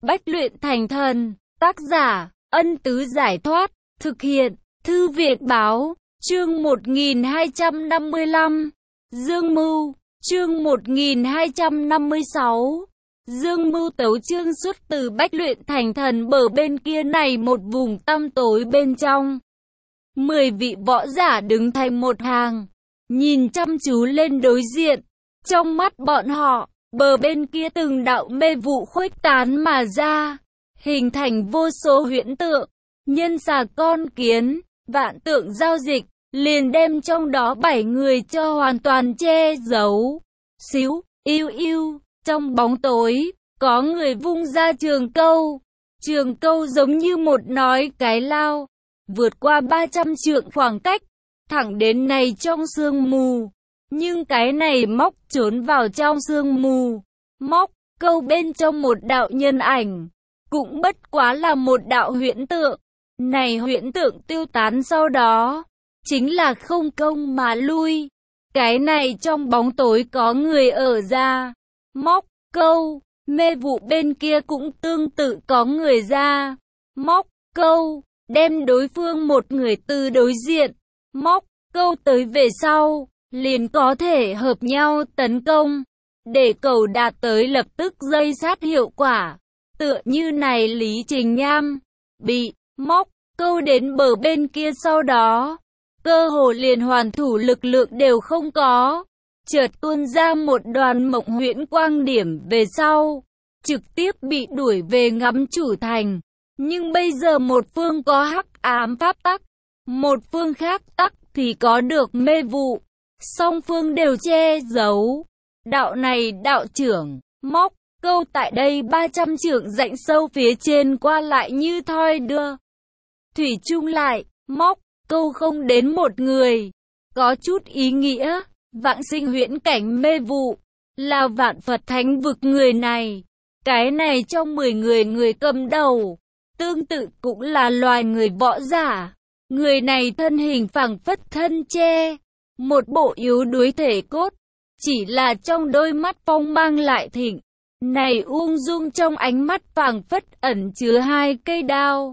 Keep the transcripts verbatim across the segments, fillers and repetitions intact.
Bách luyện thành thần. Tác giả, Ân Tứ Giải Thoát. Thực hiện, Thư viện Báo. Chương một nghìn hai trăm năm mươi lăm. Dương Mưu. Chương một nghìn hai trăm năm mươi sáu. Dương Mưu tấu chương xuất từ Bách luyện thành thần bờ bên kia này một vùng tăm tối bên trong. Mười vị võ giả đứng thành một hàng, nhìn chăm chú lên đối diện. Trong mắt bọn họ, bờ bên kia từng đạo mê vụ khuếch tán mà ra, hình thành vô số huyễn tượng, nhân xà con kiến, vạn tượng giao dịch, liền đem trong đó bảy người cho hoàn toàn che giấu. Xíu, yêu yêu, trong bóng tối, có người vung ra trường câu. Trường câu giống như một nói cái lao, vượt qua ba trăm trượng khoảng cách, thẳng đến này trong sương mù. Nhưng cái này móc trốn vào trong sương mù, móc câu bên trong một đạo nhân ảnh, cũng bất quá là một đạo huyễn tượng. Này huyễn tượng tiêu tán sau đó, chính là không công mà lui. Cái này trong bóng tối có người ở ra, móc câu, mê vụ bên kia cũng tương tự có người ra, móc câu, đem đối phương một người từ đối diện, móc câu tới về sau, liền có thể hợp nhau tấn công, để cầu đạt tới lập tức dây sát hiệu quả. Tựa như này Lý Trình Nham, bị móc câu đến bờ bên kia sau đó, cơ hồ liền hoàn thủ lực lượng đều không có, chợt tuôn ra một đoàn mộng huyễn quang điểm về sau, trực tiếp bị đuổi về ngắm chủ thành. Nhưng bây giờ một phương có hắc ám pháp tắc, một phương khác tắc thì có được mê vụ, song phương đều che giấu. Đạo này đạo trưởng, móc câu tại đây ba trăm trượng rãnh sâu phía trên qua lại như thoi đưa. Thủy chung lại, móc câu không đến một người, có chút ý nghĩa. Vạn sinh huyễn cảnh mê vụ, là vạn Phật thánh vực người này. Cái này trong mười người người cầm đầu, tương tự cũng là loài người võ giả. Người này thân hình phẳng phất thân che, một bộ yếu đuối thể cốt, chỉ là trong đôi mắt phong mang lại thịnh. Này ung dung trong ánh mắt phảng phất ẩn chứa hai cây đao.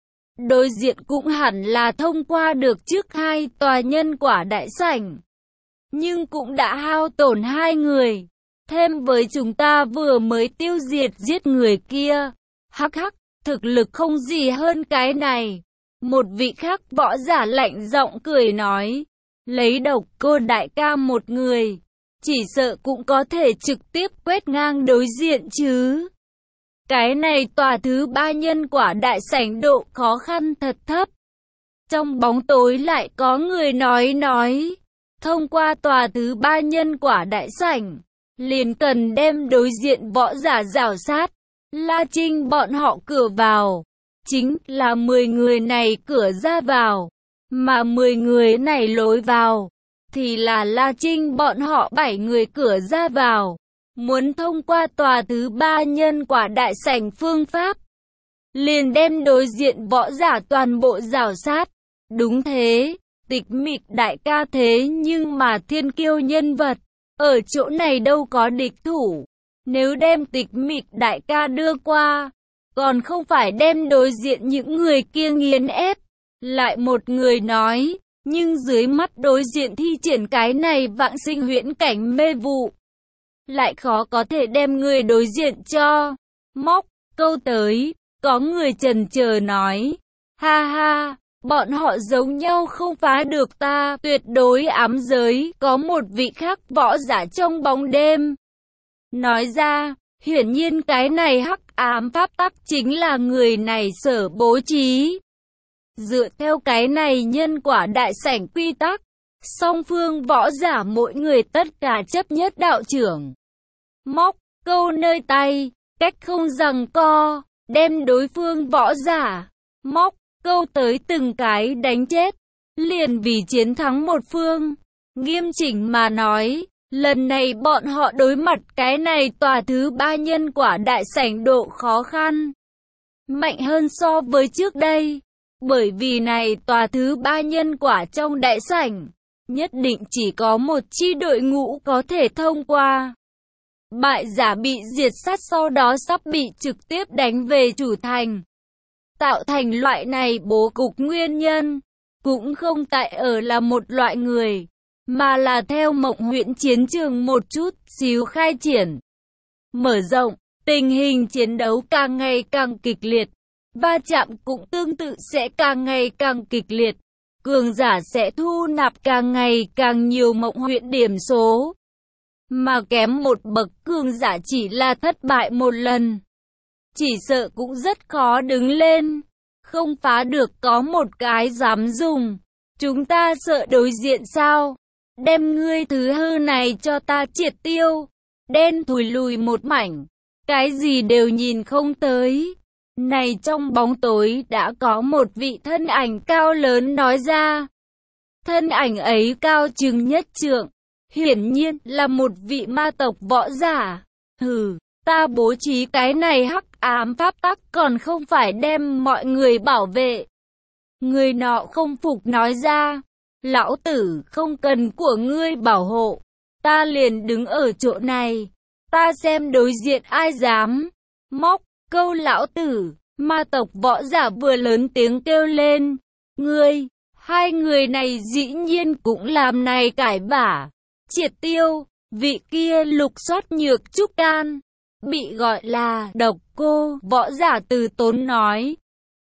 Đối diện cũng hẳn là thông qua được trước hai tòa nhân quả đại sảnh, nhưng cũng đã hao tổn hai người. Thêm với chúng ta vừa mới tiêu diệt giết người kia, hắc hắc, thực lực không gì hơn cái này. Một vị khác võ giả lạnh giọng cười nói, lấy độc cô đại ca một người, chỉ sợ cũng có thể trực tiếp quét ngang đối diện chứ. Cái này tòa thứ ba nhân quả đại sảnh độ khó khăn thật thấp. Trong bóng tối lại có người nói nói, thông qua tòa thứ ba nhân quả đại sảnh, liền cần đem đối diện võ giả rào sát. La Trinh bọn họ cửa vào, chính là mười người này cửa ra vào, mà mười người này lối vào, thì là La Trinh bọn họ bảy người cửa ra vào. Muốn thông qua tòa thứ ba nhân quả đại sảnh phương pháp, liền đem đối diện võ giả toàn bộ rào sát. Đúng thế, Tịch Mịch đại ca thế nhưng mà thiên kiêu nhân vật, ở chỗ này đâu có địch thủ. Nếu đem Tịch Mịch đại ca đưa qua, còn không phải đem đối diện những người kia nghiền ép. Lại một người nói, nhưng dưới mắt đối diện thi triển cái này vạn sinh huyễn cảnh mê vụ, lại khó có thể đem người đối diện cho móc câu tới. Có người chần chờ nói, ha ha, bọn họ giống nhau không phá được ta, tuyệt đối ám giới. Có một vị khác võ giả trong bóng đêm nói ra, hiển nhiên cái này hắc ám pháp tắc chính là người này sở bố trí. Dựa theo cái này nhân quả đại sảnh quy tắc, song phương võ giả mỗi người tất cả chấp nhất đạo trưởng. Móc câu nơi tay, cách không giằng co, đem đối phương võ giả, móc câu tới từng cái đánh chết, liền vì chiến thắng một phương. Nghiêm chỉnh mà nói, lần này bọn họ đối mặt cái này tòa thứ ba nhân quả đại sảnh độ khó khăn mạnh hơn so với trước đây. Bởi vì này tòa thứ ba nhân quả trong đại sảnh, nhất định chỉ có một chi đội ngũ có thể thông qua. Bại giả bị diệt sát, sau đó sắp bị trực tiếp đánh về chủ thành. Tạo thành loại này bố cục nguyên nhân, cũng không tại ở là một loại người, mà là theo Mộng Huyễn chiến trường một chút xíu khai triển. Mở rộng, tình hình chiến đấu càng ngày càng kịch liệt, va chạm cũng tương tự sẽ càng ngày càng kịch liệt. Cường giả sẽ thu nạp càng ngày càng nhiều Mộng Huyễn điểm số, mà kém một bậc cường giả chỉ là thất bại một lần, chỉ sợ cũng rất khó đứng lên. Không phá được có một cái dám dùng. Chúng ta sợ đối diện sao? Đem ngươi thứ hư này cho ta triệt tiêu. Đen thùi lùi một mảnh, cái gì đều nhìn không tới. Này trong bóng tối đã có một vị thân ảnh cao lớn nói ra. Thân ảnh ấy cao chừng nhất trượng, hiển nhiên là một vị ma tộc võ giả. Hừ, ta bố trí cái này hắc ám pháp tắc còn không phải đem mọi người bảo vệ. Người nọ không phục nói ra, lão tử không cần của ngươi bảo hộ, ta liền đứng ở chỗ này, ta xem đối diện ai dám móc câu lão tử. Ma tộc võ giả vừa lớn tiếng kêu lên, ngươi, hai người này dĩ nhiên cũng làm này cải bả, triệt tiêu. Vị kia lục soát nhược trúc can, bị gọi là Độc Cô võ giả từ tốn nói,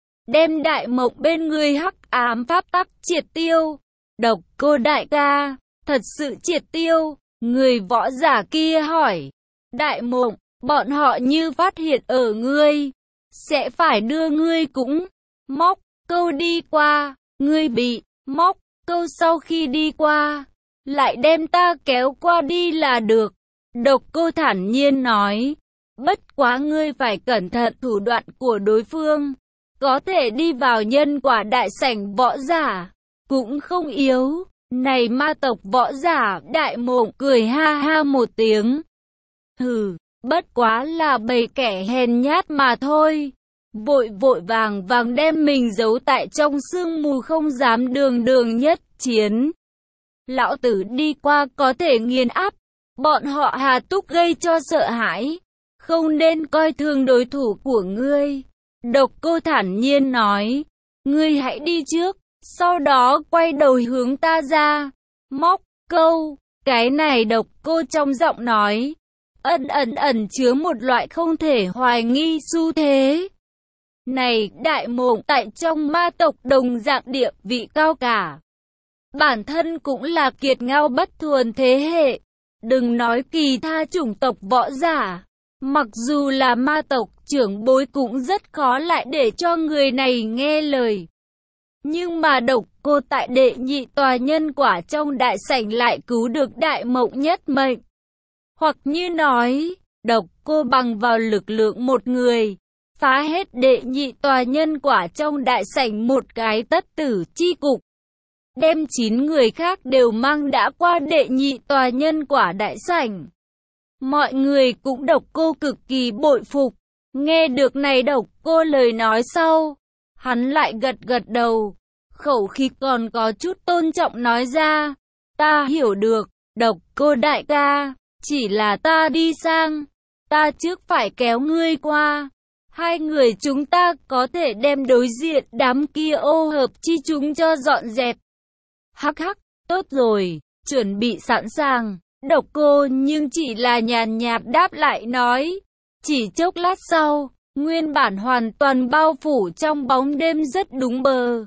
đem đại mộng bên người hắc ám pháp tắc triệt tiêu. Độc Cô đại ca, thật sự triệt tiêu? Người võ giả kia hỏi. Đại mộng, bọn họ như phát hiện ở ngươi, sẽ phải đưa ngươi cũng móc câu đi qua. Ngươi bị móc câu sau khi đi qua, lại đem ta kéo qua đi là được. Độc Cô thản nhiên nói, bất quá ngươi phải cẩn thận thủ đoạn của đối phương, có thể đi vào nhân quả đại sảnh võ giả, cũng không yếu. Này ma tộc võ giả đại mộng cười ha ha một tiếng. Hừ, bất quá là bầy kẻ hèn nhát mà thôi. Vội vội vàng vàng đem mình giấu tại trong sương mù, không dám đường đường nhất chiến. Lão tử đi qua có thể nghiền áp, bọn họ hà túc gây cho sợ hãi, không nên coi thường đối thủ của ngươi. Độc Cô thản nhiên nói, ngươi hãy đi trước, sau đó quay đầu hướng ta ra móc câu. Cái này Độc Cô trong giọng nói ẩn ẩn ẩn chứa một loại không thể hoài nghi xu thế. Này đại mộng tại trong ma tộc đồng dạng địa vị cao cả, bản thân cũng là kiệt ngao bất thuần thế hệ. Đừng nói kỳ tha chủng tộc võ giả, mặc dù là ma tộc trưởng bối cũng rất khó lại để cho người này nghe lời. Nhưng mà Độc Cô tại đệ nhị tòa nhân quả trong đại sảnh lại cứu được đại mộng nhất mệnh. Hoặc như nói, Độc Cô bằng vào lực lượng một người, phá hết đệ nhị tòa nhân quả trong đại sảnh một cái tất tử chi cục, đem chín người khác đều mang đã qua đệ nhị tòa nhân quả đại sảnh. Mọi người cũng Độc Cô cực kỳ bội phục. Nghe được này Độc Cô lời nói sau, hắn lại gật gật đầu, khẩu khí còn có chút tôn trọng nói ra, ta hiểu được, Độc Cô đại ca, chỉ là ta đi sang, ta trước phải kéo ngươi qua. Hai người chúng ta có thể đem đối diện đám kia ô hợp chi chúng cho dọn dẹp. Hắc hắc, tốt rồi, chuẩn bị sẵn sàng. Độc Cô nhưng chỉ là nhàn nhạt đáp lại nói. Chỉ chốc lát sau, nguyên bản hoàn toàn bao phủ trong bóng đêm rất đúng bờ,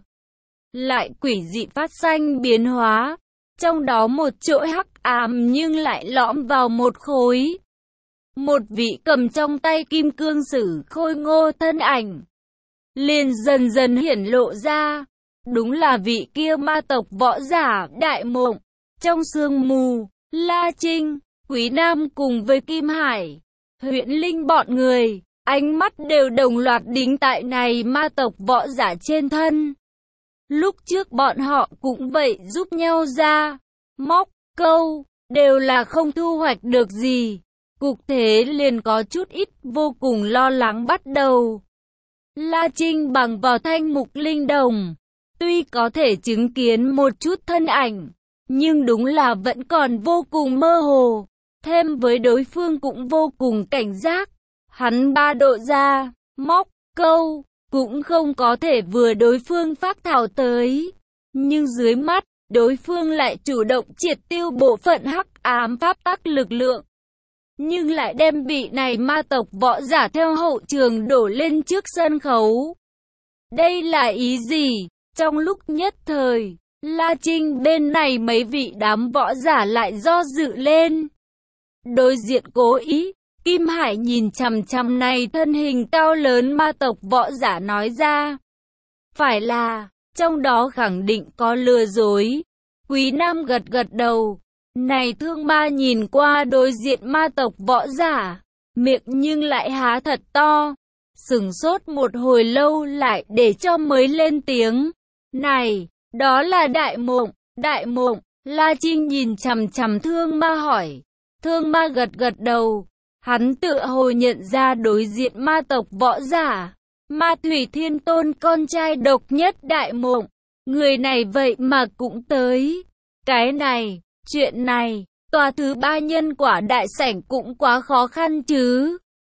lại quỷ dị phát sinh biến hóa. Trong đó một chỗ hắc ám nhưng lại lõm vào một khối. Một vị cầm trong tay kim cương sử khôi ngô thân ảnh liền dần dần hiển lộ ra. Đúng là vị kia ma tộc võ giả đại mộng. Trong sương mù, La Trinh, Quý Nam cùng với Kim Hải, Huyễn Linh bọn người, ánh mắt đều đồng loạt đính tại này ma tộc võ giả trên thân. Lúc trước bọn họ cũng vậy giúp nhau ra móc câu, đều là không thu hoạch được gì. Cục thế liền có chút ít vô cùng lo lắng bắt đầu. La Trinh bằng vào thanh mục linh đồng, tuy có thể chứng kiến một chút thân ảnh, nhưng đúng là vẫn còn vô cùng mơ hồ. thêm với đối phương cũng vô cùng cảnh giác. Hắn ba độ ra, móc, câu, cũng không có thể vừa đối phương phát thảo tới. Nhưng dưới mắt, đối phương lại chủ động triệt tiêu bộ phận hắc ám pháp tắc lực lượng. Nhưng lại đem vị này ma tộc võ giả theo hậu trường đổ lên trước sân khấu. Đây là ý gì? Trong lúc nhất thời, La Trinh bên này mấy vị đám võ giả lại do dự lên. Đối diện cố ý, Kim Hải nhìn chằm chằm này thân hình cao lớn ma tộc võ giả nói ra. Phải là, trong đó khẳng định có lừa dối. Quý Nam gật gật đầu. Này thương ma nhìn qua đối diện ma tộc võ giả, miệng nhưng lại há thật to. Sửng sốt một hồi lâu lại để cho mới lên tiếng. Này, đó là Đại Mộng, Đại Mộng. La Trinh nhìn chằm chằm thương ma hỏi. Thương ma gật gật đầu. Hắn tựa hồ nhận ra đối diện ma tộc võ giả, Ma Thủy Thiên Tôn con trai độc nhất Đại Mộng. Người này vậy mà cũng tới. Cái này, chuyện này, tòa thứ ba nhân quả đại sảnh cũng quá khó khăn chứ.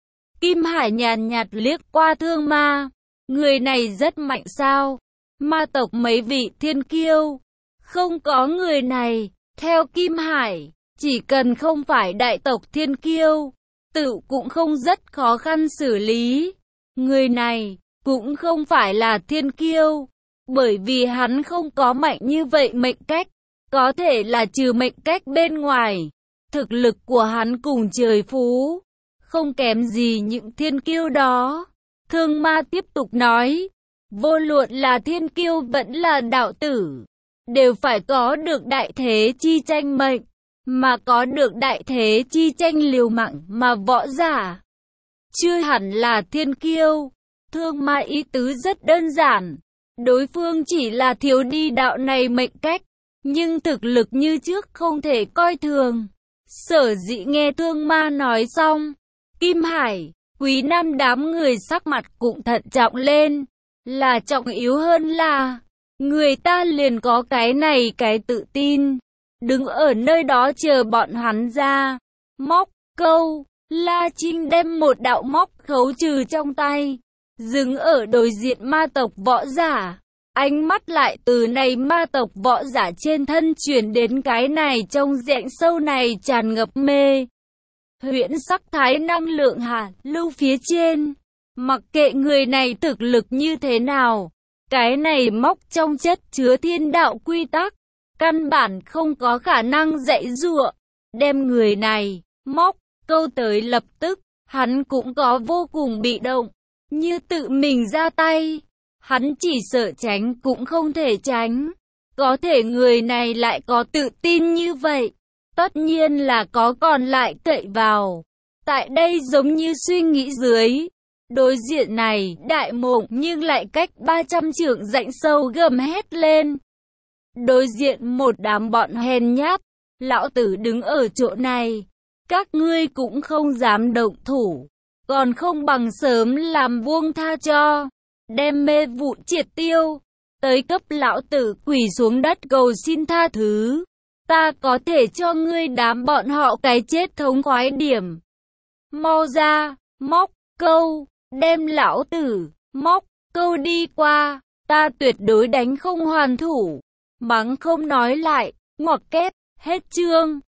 Kim Hải nhàn nhạt liếc qua thương ma. Người này rất mạnh sao? Ma tộc mấy vị thiên kiêu. Không có người này, theo Kim Hải, chỉ cần không phải đại tộc thiên kiêu, tự cũng không rất khó khăn xử lý. Người này, cũng không phải là thiên kiêu, bởi vì hắn không có mạnh như vậy mệnh cách. Có thể là trừ mệnh cách bên ngoài, thực lực của hắn cùng trời phú, không kém gì những thiên kiêu đó. Thương ma tiếp tục nói, vô luận là thiên kiêu vẫn là đạo tử, đều phải có được đại thế chi tranh mệnh, mà có được đại thế chi tranh liều mạng mà võ giả. Chưa hẳn là thiên kiêu. Thương ma ý tứ rất đơn giản, đối phương chỉ là thiếu đi đạo này mệnh cách. Nhưng thực lực như trước không thể coi thường. Sở dĩ nghe thương ma nói xong, Kim Hải, Quý Nam đám người sắc mặt cũng thận trọng lên. Là trọng yếu hơn là, người ta liền có cái này cái tự tin. Đứng ở nơi đó chờ bọn hắn ra. Móc, câu, La Trinh đem một đạo móc khấu trừ trong tay. Dừng ở đối diện ma tộc võ giả. Ánh mắt lại từ này ma tộc võ giả trên thân chuyển đến cái này trong rãnh sâu này tràn ngập mê huyễn sắc thái năng lượng hạ lưu phía trên. Mặc kệ người này thực lực như thế nào, cái này móc trong chất chứa thiên đạo quy tắc, căn bản không có khả năng dạy dụa. Đem người này, móc, câu tới lập tức, hắn cũng có vô cùng bị động, như tự mình ra tay. Hắn chỉ sợ tránh cũng không thể tránh. Có thể người này lại có tự tin như vậy. Tất nhiên là có còn lại cậy vào. Tại đây giống như suy nghĩ dưới. Đối diện này, Đại Mộng nhưng lại cách ba trăm trượng rãnh sâu gầm hét lên. Đối diện một đám bọn hèn nhát. Lão tử đứng ở chỗ này. Các ngươi cũng không dám động thủ. Còn không bằng sớm làm buông tha cho. Đem mê vụ triệt tiêu, tới cấp lão tử quỳ xuống đất cầu xin tha thứ. Ta có thể cho ngươi đám bọn họ cái chết thống khoái điểm. Mau ra, móc, câu, đem lão tử, móc, câu đi qua, ta tuyệt đối đánh không hoàn thủ. Mắng không nói lại, ngoặc kép, hết chương.